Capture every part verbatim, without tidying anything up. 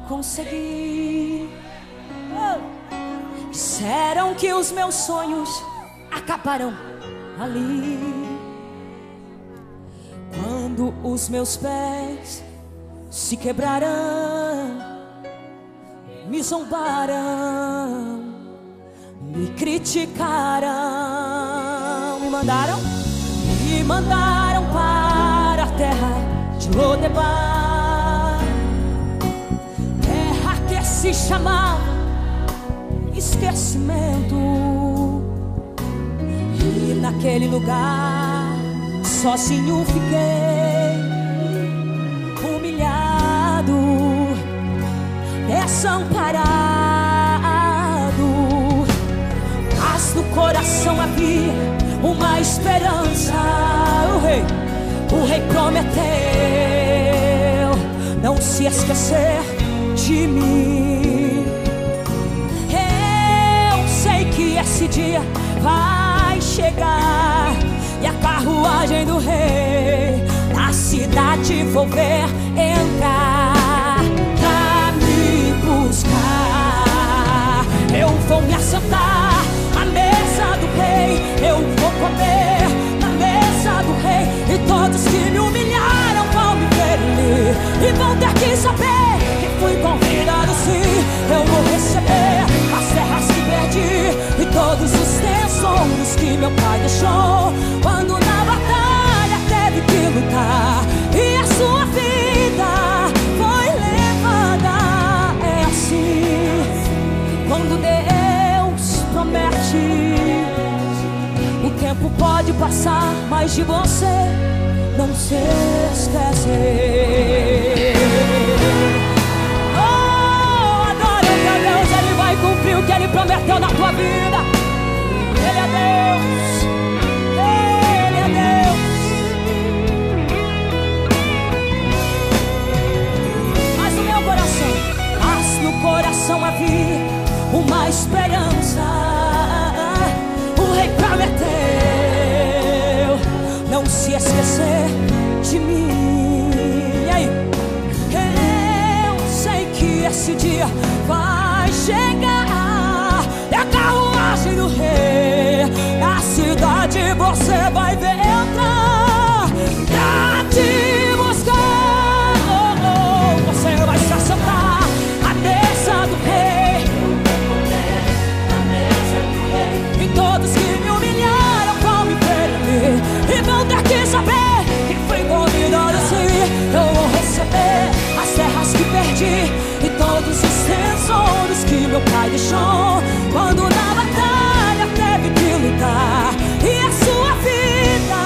consegui. Disseram que os meus sonhos acabaram ali, quando os meus pés se quebraram, me zombaram, me criticaram, me mandaram, me mandaram para a terra de Lodebar, terra que se chamava esquecimento. E naquele lugar sozinho fiquei, humilhado, desamparado. Mas no coração havia uma esperança. O rei, o rei prometeu não se esquecer de mim. Eu sei que esse dia vai chegar, e a carruagem do rei na cidade vou ver entrar pra me buscar. Eu vou me assentar à mesa do rei, eu vou comer na mesa do rei, e todos que me humilharam vão me ver ali, e vão ter que saber que fui convidado sim. Eu vou receber as terras que perdi e todos os tesouros que meu pai deixou, quando na batalha teve que lutar e a sua vida foi levada. É assim, quando Deus promete, o tempo pode passar, mas de você não se esquece. Oh, adora que Deus, Ele vai cumprir o que Ele prometeu na tua vida. Ele é Deus, Ele é Deus. Mas no meu coração, mas no coração havia uma esperança. O rei prometeu não se esquecer de mim. E aí? Eu sei que esse dia vai chegar, e a carruagem do rei na cidade você vai ver entrar pra te buscar. Oh, oh, você vai se assentar à mesa do rei, e todos que me humilharam vão me ver ali, e vão ter que saber que fui convidado sim. Eu vou receber as terras que perdi e todos os tesouros que meu pai deixou, quando na batalha teve que lutar e a sua vida.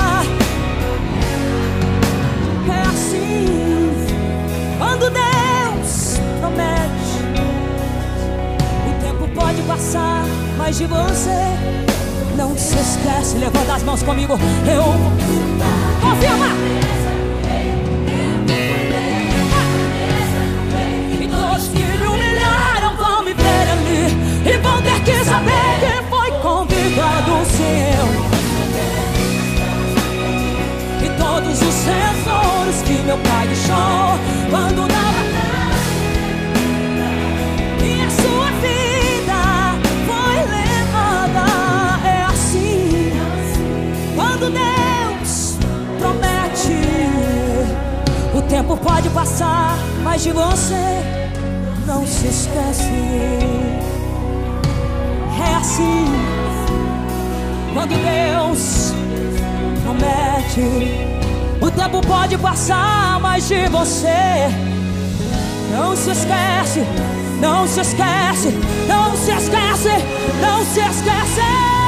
É assim, quando Deus promete, o tempo pode passar, mas de você não se esquece. Levanta as mãos comigo. Eu vou confirma. E todos que me humilharam vão me ver ali, e vão ter que saber que foi convidado seu, e todos os tesouros que meu pai deixou, quando na batalha e a sua vida foi levada. É assim, quando Deus promete, o tempo pode passar, mas de você não se esquece. É assim, quando Deus promete, o tempo pode passar, mas de você não se esquece. Não se esquece, não se esquece, não se esquece.